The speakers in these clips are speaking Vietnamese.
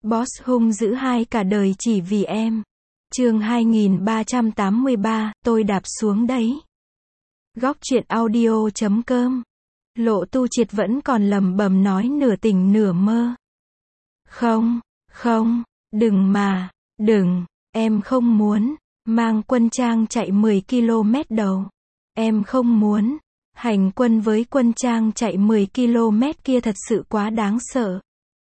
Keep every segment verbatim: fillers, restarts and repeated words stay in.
Boss hung dữ hai cả đời chỉ vì em. Chương hai nghìn ba trăm tám mươi ba, tôi đạp xuống đấy. Góc truyện audio chấm com. Lộ Tu Triệt vẫn còn lầm bầm nói nửa tỉnh nửa mơ. Không, không, đừng mà, đừng, em không muốn, mang quân trang chạy mười ki lô mét đầu. Em không muốn, hành quân với quân trang chạy mười ki lô mét kia thật sự quá đáng sợ.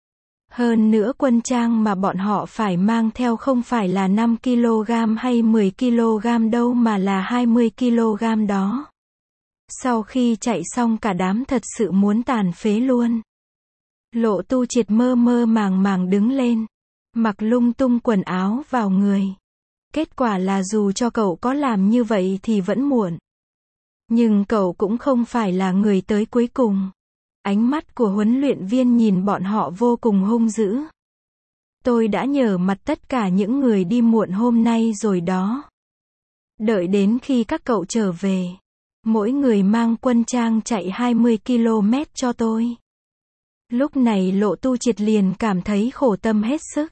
Hơn nữa quân trang mà bọn họ phải mang theo không phải là năm ki lô gam hay mười ki lô gam đâu mà là hai mươi ki lô gam đó. Sau khi chạy xong cả đám thật sự muốn tàn phế luôn. Lộ Tu Triệt mơ mơ màng màng đứng lên, mặc lung tung quần áo vào người. Kết quả là dù cho cậu có làm như vậy thì vẫn muộn. Nhưng cậu cũng không phải là người tới cuối cùng. Ánh mắt của huấn luyện viên nhìn bọn họ vô cùng hung dữ. Tôi đã nhờ mặt tất cả những người đi muộn hôm nay rồi đó. Đợi đến khi các cậu trở về, mỗi người mang quân trang chạy hai mươi ki lô mét cho tôi. Lúc này Lộ Tu Triệt liền cảm thấy khổ tâm hết sức.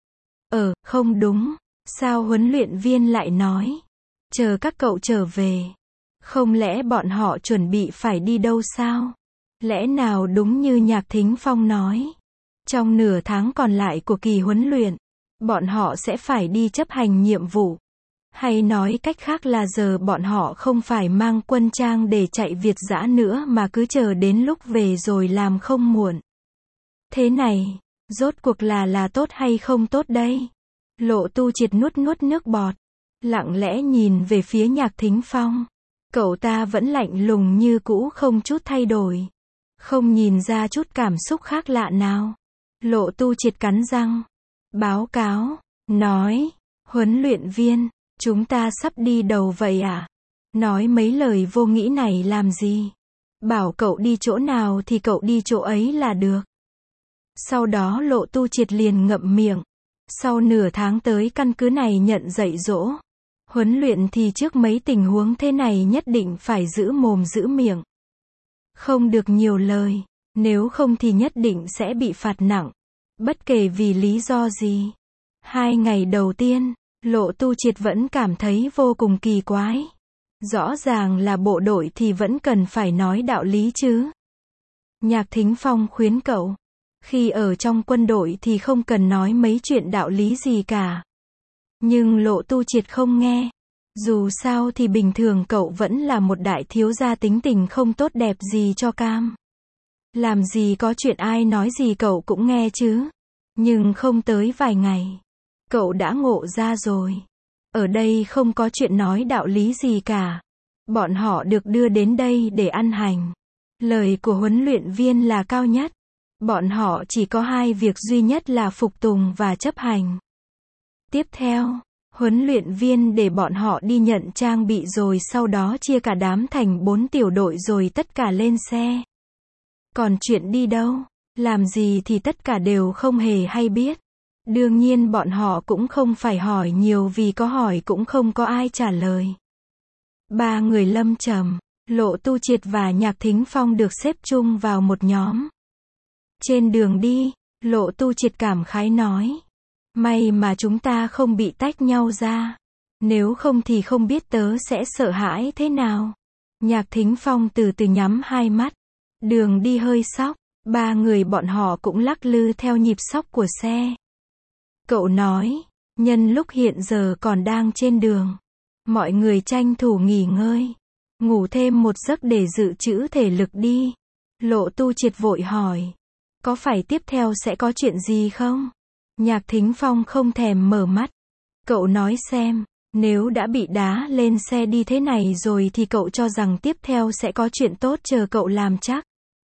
Ờ, không đúng, sao huấn luyện viên lại nói chờ các cậu trở về? Không lẽ bọn họ chuẩn bị phải đi đâu sao? Lẽ nào đúng như Nhạc Thính Phong nói, trong nửa tháng còn lại của kỳ huấn luyện, bọn họ sẽ phải đi chấp hành nhiệm vụ? Hay nói cách khác là giờ bọn họ không phải mang quân trang để chạy Việt dã nữa mà cứ chờ đến lúc về rồi làm không muộn? Thế này, rốt cuộc là là tốt hay không tốt đây? Lộ Tu Triệt nuốt nuốt nước bọt, lặng lẽ nhìn về phía Nhạc Thính Phong. Cậu ta vẫn lạnh lùng như cũ, không chút thay đổi. Không nhìn ra chút cảm xúc khác lạ nào. Lộ Tu Triệt cắn răng. Báo cáo, nói, huấn luyện viên, chúng ta sắp đi đầu vậy à? Nói mấy lời vô nghĩa này làm gì? Bảo cậu đi chỗ nào thì cậu đi chỗ ấy là được. Sau đó Lộ Tu Triệt liền ngậm miệng. Sau nửa tháng tới căn cứ này nhận dạy dỗ, huấn luyện thì trước mấy tình huống thế này nhất định phải giữ mồm giữ miệng. Không được nhiều lời, nếu không thì nhất định sẽ bị phạt nặng. Bất kể vì lý do gì. Hai ngày đầu tiên, Lộ Tu Triệt vẫn cảm thấy vô cùng kỳ quái. Rõ ràng là bộ đội thì vẫn cần phải nói đạo lý chứ. Nhạc Thính Phong khuyến cậu, khi ở trong quân đội thì không cần nói mấy chuyện đạo lý gì cả. Nhưng Lộ Tu Triệt không nghe. Dù sao thì bình thường cậu vẫn là một đại thiếu gia tính tình không tốt đẹp gì cho cam. Làm gì có chuyện ai nói gì cậu cũng nghe chứ. Nhưng không tới vài ngày, cậu đã ngộ ra rồi. Ở đây không có chuyện nói đạo lý gì cả. Bọn họ được đưa đến đây để ăn hành. Lời của huấn luyện viên là cao nhất. Bọn họ chỉ có hai việc duy nhất là phục tùng và chấp hành. Tiếp theo, huấn luyện viên để bọn họ đi nhận trang bị rồi sau đó chia cả đám thành bốn tiểu đội rồi tất cả lên xe. Còn chuyện đi đâu, làm gì thì tất cả đều không hề hay biết. Đương nhiên bọn họ cũng không phải hỏi nhiều vì có hỏi cũng không có ai trả lời. Ba người Lâm Trầm, Lộ Tu Triệt và Nhạc Thính Phong được xếp chung vào một nhóm. Trên đường đi, Lộ Tu Triệt cảm khái nói. May mà chúng ta không bị tách nhau ra. Nếu không thì không biết tớ sẽ sợ hãi thế nào. Nhạc Thính Phong từ từ nhắm hai mắt. Đường đi hơi sóc. Ba người bọn họ cũng lắc lư theo nhịp sóc của xe. Cậu nói, nhân lúc hiện giờ còn đang trên đường, mọi người tranh thủ nghỉ ngơi, ngủ thêm một giấc để dự trữ thể lực đi. Lộ Tu Triệt vội hỏi, có phải tiếp theo sẽ có chuyện gì không? Nhạc Thính Phong không thèm mở mắt. Cậu nói xem, nếu đã bị đá lên xe đi thế này rồi thì cậu cho rằng tiếp theo sẽ có chuyện tốt chờ cậu làm chắc.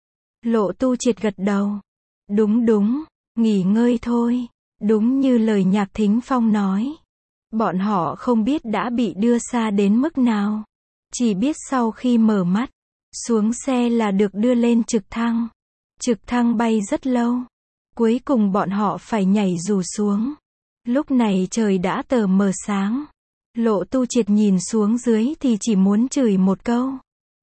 Lộ Tu Triệt gật đầu. Đúng đúng, nghỉ ngơi thôi. Đúng như lời Nhạc Thính Phong nói. Bọn họ không biết đã bị đưa xa đến mức nào. Chỉ biết sau khi mở mắt, xuống xe là được đưa lên trực thăng. Trực thăng bay rất lâu. Cuối cùng bọn họ phải nhảy dù xuống. Lúc này trời đã tờ mờ sáng. Lộ Tu Triệt nhìn xuống dưới thì chỉ muốn chửi một câu.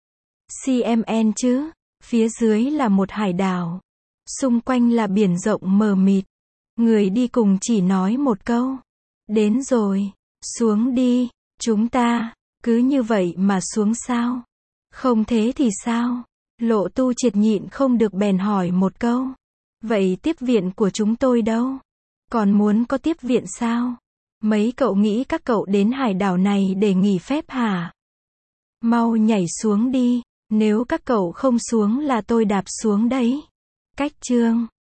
xê em en chứ, phía dưới là một hải đảo. Xung quanh là biển rộng mờ mịt. Người đi cùng chỉ nói một câu. Đến rồi. Xuống đi. Chúng ta, cứ như vậy mà xuống sao? Không thế thì sao? Lộ Tu Triệt nhịn không được bèn hỏi một câu. Vậy tiếp viện của chúng tôi đâu? Còn muốn có tiếp viện sao? Mấy cậu nghĩ các cậu đến hải đảo này để nghỉ phép hả? Mau nhảy xuống đi. Nếu các cậu không xuống là tôi đạp xuống đấy. Cách chương